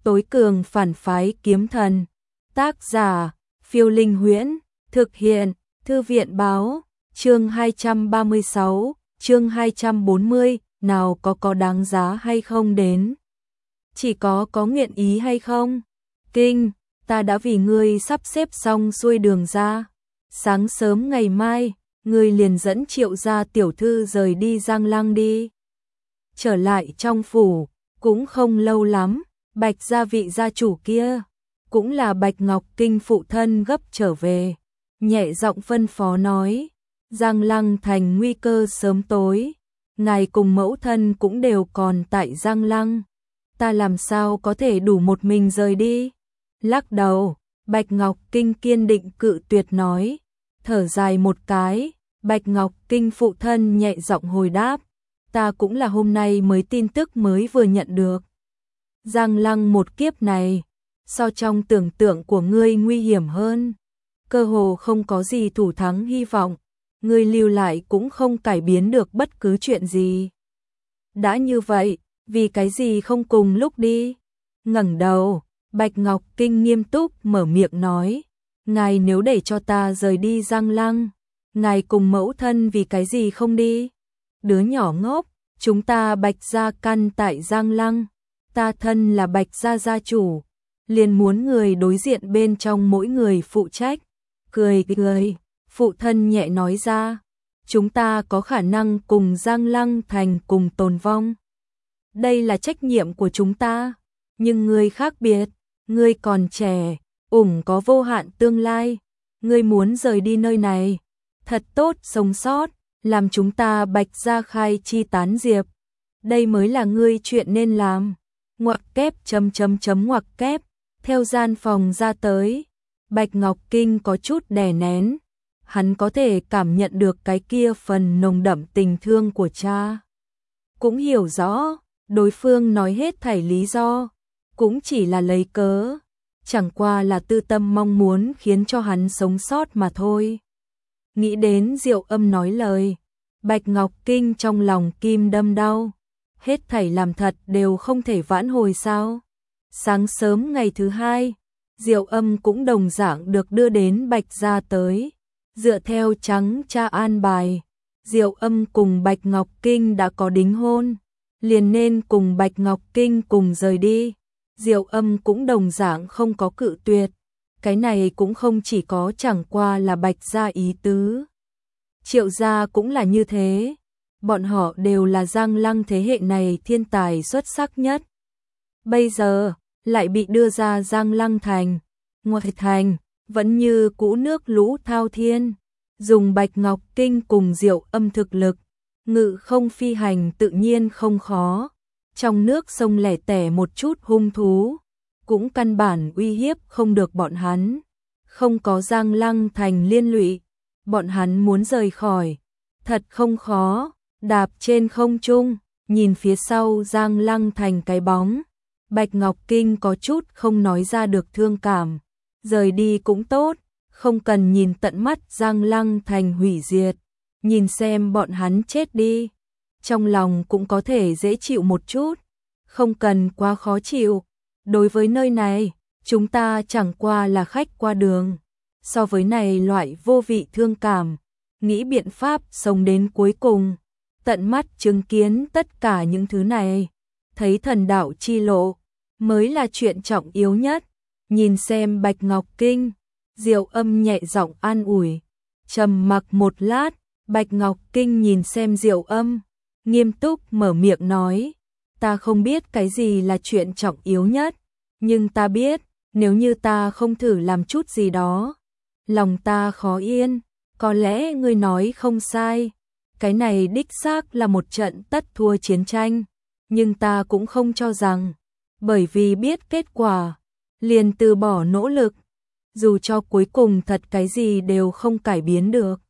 Tối cường phản phái kiếm thần. Tác giả, Phiêu Linh Huyễn. Thực hiện, Thư viện báo. Chương 236, chương 240, nào có đáng giá hay không đến. Chỉ có nguyện ý hay không? Kinh, ta đã vì ngươi sắp xếp xong xuôi đường ra. Sáng sớm ngày mai, ngươi liền dẫn Triệu gia tiểu thư rời đi Giang Lăng đi. Trở lại trong phủ, cũng không lâu lắm, Bạch gia vị gia chủ kia, cũng là Bạch Ngọc Kinh phụ thân gấp trở về, nhẹ giọng phân phó nói, Giang Lăng thành nguy cơ sớm tối, ngài cùng mẫu thân cũng đều còn tại Giang Lăng, ta làm sao có thể đủ một mình rời đi? Lắc đầu, Bạch Ngọc Kinh kiên định cự tuyệt nói, thở dài một cái, Bạch Ngọc Kinh phụ thân nhẹ giọng hồi đáp, ta cũng là hôm nay mới tin tức mới vừa nhận được. Giang Lăng một kiếp này, so trong tưởng tượng của ngươi nguy hiểm hơn, cơ hồ không có gì thủ thắng hy vọng, ngươi lưu lại cũng không cải biến được bất cứ chuyện gì. Đã như vậy, vì cái gì không cùng lúc đi? Ngẩng đầu, Bạch Ngọc Kinh nghiêm túc mở miệng nói, ngài nếu để cho ta rời đi Giang Lăng, ngài cùng mẫu thân vì cái gì không đi? Đứa nhỏ ngốc, chúng ta Bạch gia căn tại Giang Lăng, ta thân là Bạch gia gia chủ, liền muốn người đối diện bên trong mỗi người phụ trách. Cười, phụ thân nhẹ nói ra, chúng ta có khả năng cùng Giang Lăng thành cùng tồn vong. Đây là trách nhiệm của chúng ta, nhưng ngươi khác biệt, ngươi còn trẻ, có vô hạn tương lai, ngươi muốn rời đi nơi này, thật tốt sống sót, làm chúng ta Bạch gia khai chi tán diệp. Đây mới là ngươi chuyện nên làm. Ngoặc kép ngoặc kép, theo gian phòng ra tới, Bạch Ngọc Kinh có chút đè nén, hắn có thể cảm nhận được cái kia phần nồng đậm tình thương của cha. Cũng hiểu rõ, đối phương nói hết thảy lý do, cũng chỉ là lấy cớ, chẳng qua là tư tâm mong muốn khiến cho hắn sống sót mà thôi. Nghĩ đến Diệu Âm nói lời, Bạch Ngọc Kinh trong lòng kim đâm đau, hết thảy làm thật đều không thể vãn hồi sao? Sáng sớm ngày thứ hai, Diệu Âm cũng đồng dạng được đưa đến Bạch gia tới, dựa theo trắng cha an bài, Diệu Âm cùng Bạch Ngọc Kinh đã có đính hôn, liền nên cùng Bạch Ngọc Kinh cùng rời đi. Diệu Âm cũng đồng dạng không có cự tuyệt, cái này cũng không chỉ có chẳng qua là Bạch gia ý tứ. Triệu gia cũng là như thế, bọn họ đều là Giang Lăng thế hệ này thiên tài xuất sắc nhất. Bây giờ, lại bị đưa ra Giang Lăng thành, ngoại thành, vẫn như cũ nước lũ thao thiên, dùng Bạch Ngọc Kinh cùng Diệu Âm thực lực, ngự không phi hành tự nhiên không khó, trong nước sông lẻ tẻ một chút hung thú, cũng căn bản uy hiếp không được bọn hắn, không có Giang Lăng thành liên lụy, bọn hắn muốn rời khỏi, thật không khó, đạp trên không trung, nhìn phía sau Giang Lăng thành cái bóng, Bạch Ngọc Kinh có chút không nói ra được thương cảm, rời đi cũng tốt, không cần nhìn tận mắt Giang Lăng thành hủy diệt, nhìn xem bọn hắn chết đi, trong lòng cũng có thể dễ chịu một chút, không cần quá khó chịu, đối với nơi này, chúng ta chẳng qua là khách qua đường, so với này loại vô vị thương cảm, nghĩ biện pháp sống đến cuối cùng, tận mắt chứng kiến tất cả những thứ này, thấy thần đạo chi lộ, mới là chuyện trọng yếu nhất. Nhìn xem Bạch Ngọc Kinh, Diệu Âm nhẹ giọng an ủi, trầm mặc một lát, Bạch Ngọc Kinh nhìn xem Diệu Âm, nghiêm túc mở miệng nói, ta không biết cái gì là chuyện trọng yếu nhất, nhưng ta biết, nếu như ta không thử làm chút gì đó, lòng ta khó yên, có lẽ ngươi nói không sai, cái này đích xác là một trận tất thua chiến tranh, nhưng ta cũng không cho rằng, bởi vì biết kết quả, liền từ bỏ nỗ lực, dù cho cuối cùng thật cái gì đều không cải biến được.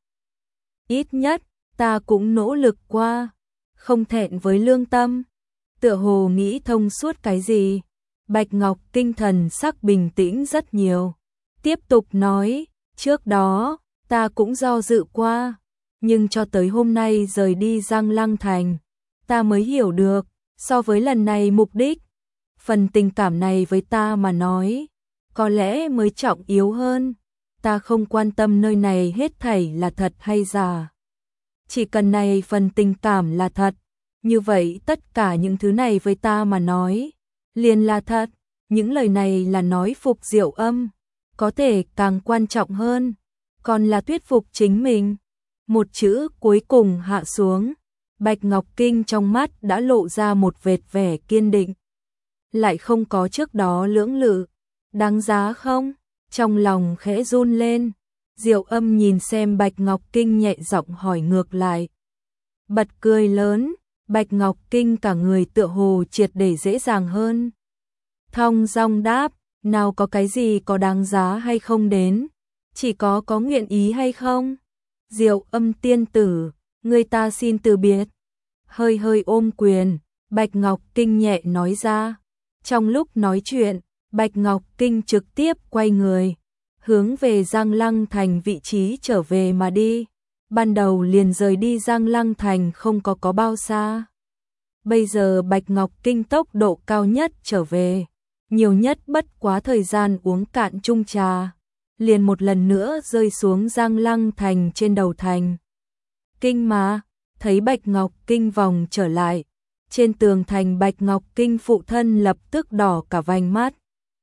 Ít nhất, ta cũng nỗ lực qua, không thẹn với lương tâm, tựa hồ nghĩ thông suốt cái gì. Bạch Ngọc Kinh thần sắc bình tĩnh rất nhiều, tiếp tục nói, trước đó, ta cũng do dự qua, nhưng cho tới hôm nay rời đi Giang Lăng thành, ta mới hiểu được, so với lần này mục đích, phần tình cảm này với ta mà nói, có lẽ mới trọng yếu hơn. Ta không quan tâm nơi này hết thảy là thật hay giả. Chỉ cần này phần tình cảm là thật, như vậy tất cả những thứ này với ta mà nói, liền là thật. Những lời này là nói phục Diệu Âm, có thể càng quan trọng hơn, còn là thuyết phục chính mình. Một chữ cuối cùng hạ xuống, Bạch Ngọc Kinh trong mắt đã lộ ra một vệt vẻ kiên định. Lại không có trước đó lưỡng lự, đáng giá không? Trong lòng khẽ run lên, Diệu Âm nhìn xem Bạch Ngọc Kinh nhẹ giọng hỏi ngược lại. Bật cười lớn, Bạch Ngọc Kinh cả người tựa hồ triệt để dễ dàng hơn. Thong dong đáp, nào có cái gì có đáng giá hay không đến, chỉ có nguyện ý hay không. Diệu Âm tiên tử, người ta xin từ biệt. Hơi hơi ôm quyền, Bạch Ngọc Kinh nhẹ nói ra. Trong lúc nói chuyện, Bạch Ngọc Kinh trực tiếp quay người, hướng về Giang Lăng Thành vị trí trở về mà đi. Ban đầu liền rời đi Giang Lăng Thành không có bao xa. Bây giờ Bạch Ngọc Kinh tốc độ cao nhất trở về, nhiều nhất bất quá thời gian uống cạn chung trà, liền một lần nữa rơi xuống Giang Lăng Thành trên đầu thành. Kinh mà, thấy Bạch Ngọc Kinh vòng trở lại, trên tường thành Bạch Ngọc Kinh phụ thân lập tức đỏ cả vành mắt.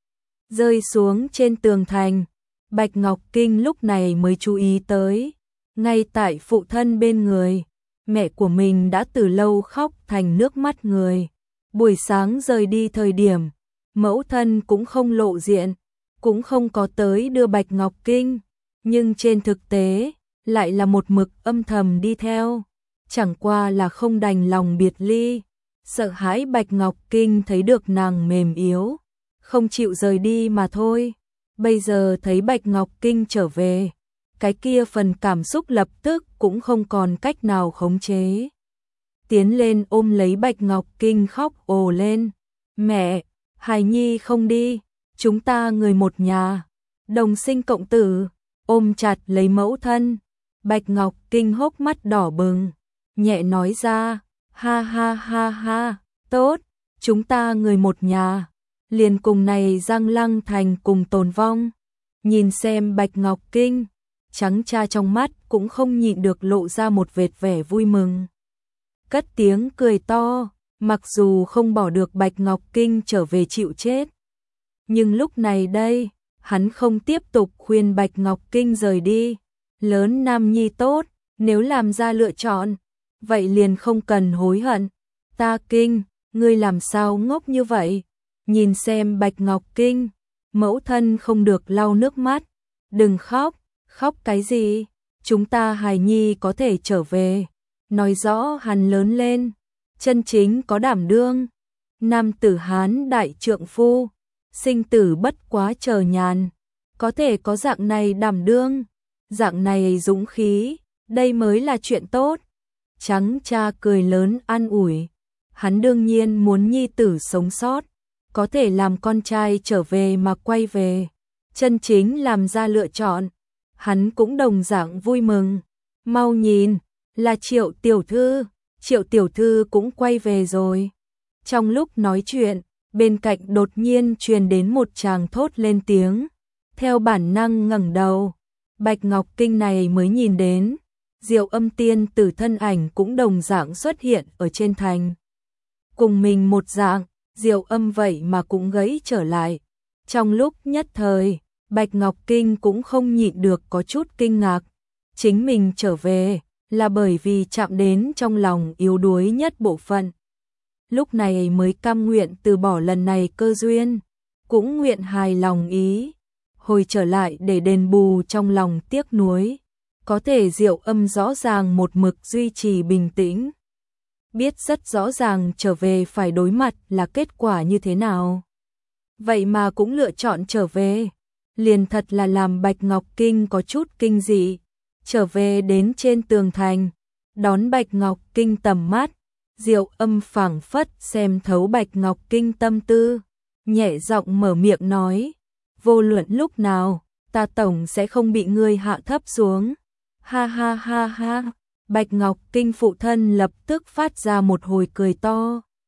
Rơi xuống trên tường thành, Bạch Ngọc Kinh lúc này mới chú ý tới, ngay tại phụ thân bên người, mẹ của mình đã từ lâu khóc thành nước mắt người. Buổi sáng rời đi thời điểm, mẫu thân cũng không lộ diện, cũng không có tới đưa Bạch Ngọc Kinh, nhưng trên thực tế, lại là một mực âm thầm đi theo, chẳng qua là không đành lòng biệt ly, sợ hãi Bạch Ngọc Kinh thấy được nàng mềm yếu, không chịu rời đi mà thôi. Bây giờ thấy Bạch Ngọc Kinh trở về, cái kia phần cảm xúc lập tức cũng không còn cách nào khống chế. Tiến lên ôm lấy Bạch Ngọc Kinh khóc ồ lên, mẹ, hài nhi không đi, chúng ta người một nhà, đồng sinh cộng tử. Ôm chặt lấy mẫu thân, Bạch Ngọc Kinh hốc mắt đỏ bừng, nhẹ nói ra, ha ha ha ha, tốt, chúng ta người một nhà, liền cùng này Giang Lăng Thành cùng tồn vong. Nhìn xem Bạch Ngọc Kinh, trắng cha trong mắt cũng không nhịn được lộ ra một vệt vẻ vui mừng. Cất tiếng cười to, mặc dù không bỏ được Bạch Ngọc Kinh trở về chịu chết. Nhưng lúc này đây, hắn không tiếp tục khuyên Bạch Ngọc Kinh rời đi. Lớn nam nhi tốt, nếu làm ra lựa chọn, vậy liền không cần hối hận. Ta Kinh, ngươi làm sao ngốc như vậy? Nhìn xem Bạch Ngọc Kinh, mẫu thân không được lau nước mắt. Đừng khóc, khóc cái gì? Chúng ta hài nhi có thể trở về. Nói rõ hắn lớn lên, chân chính có đảm đương. Nam tử Hán đại trượng phu, sinh tử bất quá chờ nhàn. Có thể có dạng này đảm đương, dạng này dũng khí, đây mới là chuyện tốt. Trắng cha cười lớn an ủi. Hắn đương nhiên muốn nhi tử sống sót, có thể làm con trai trở về mà quay về, chân chính làm ra lựa chọn. Hắn cũng đồng dạng vui mừng. Mau nhìn, là Triệu tiểu thư, Triệu tiểu thư cũng quay về rồi. Trong lúc nói chuyện, bên cạnh đột nhiên truyền đến một tràng thốt lên tiếng. Theo bản năng ngẩng đầu, Bạch Ngọc Kinh này mới nhìn đến, Diệu Âm tiên tử thân ảnh cũng đồng dạng xuất hiện ở trên thành. Cùng mình một dạng, Diệu Âm vậy mà cũng gãy trở lại. Trong lúc nhất thời, Bạch Ngọc Kinh cũng không nhịn được có chút kinh ngạc. Chính mình trở về là bởi vì chạm đến trong lòng yếu đuối nhất bộ phận. Lúc này mới cam nguyện từ bỏ lần này cơ duyên, cũng nguyện hài lòng ý, hồi trở lại để đền bù trong lòng tiếc nuối. Có thể Diệu Âm rõ ràng một mực duy trì bình tĩnh, biết rất rõ ràng trở về phải đối mặt là kết quả như thế nào. Vậy mà cũng lựa chọn trở về, liền thật là làm Bạch Ngọc Kinh có chút kinh dị. Trở về đến trên tường thành, đón Bạch Ngọc Kinh tầm mắt, Diệu Âm phảng phất xem thấu Bạch Ngọc Kinh tâm tư, nhẹ giọng mở miệng nói, vô luận lúc nào, ta tổng sẽ không bị ngươi hạ thấp xuống. Ha ha ha ha, Bạch Ngọc Kinh phụ thân lập tức phát ra một hồi cười to.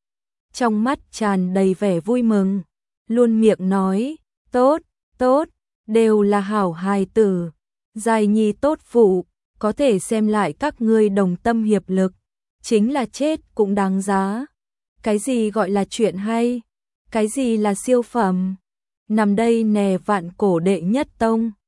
trong mắt tràn đầy vẻ vui mừng, luôn miệng nói, tốt, tốt, đều là hảo hài tử, giai nhi tốt phụ, có thể xem lại các ngươi đồng tâm hiệp lực, chính là chết cũng đáng giá. Cái gì gọi là chuyện hay? Cái gì là siêu phẩm? Nằm đây nè vạn cổ đệ nhất tông.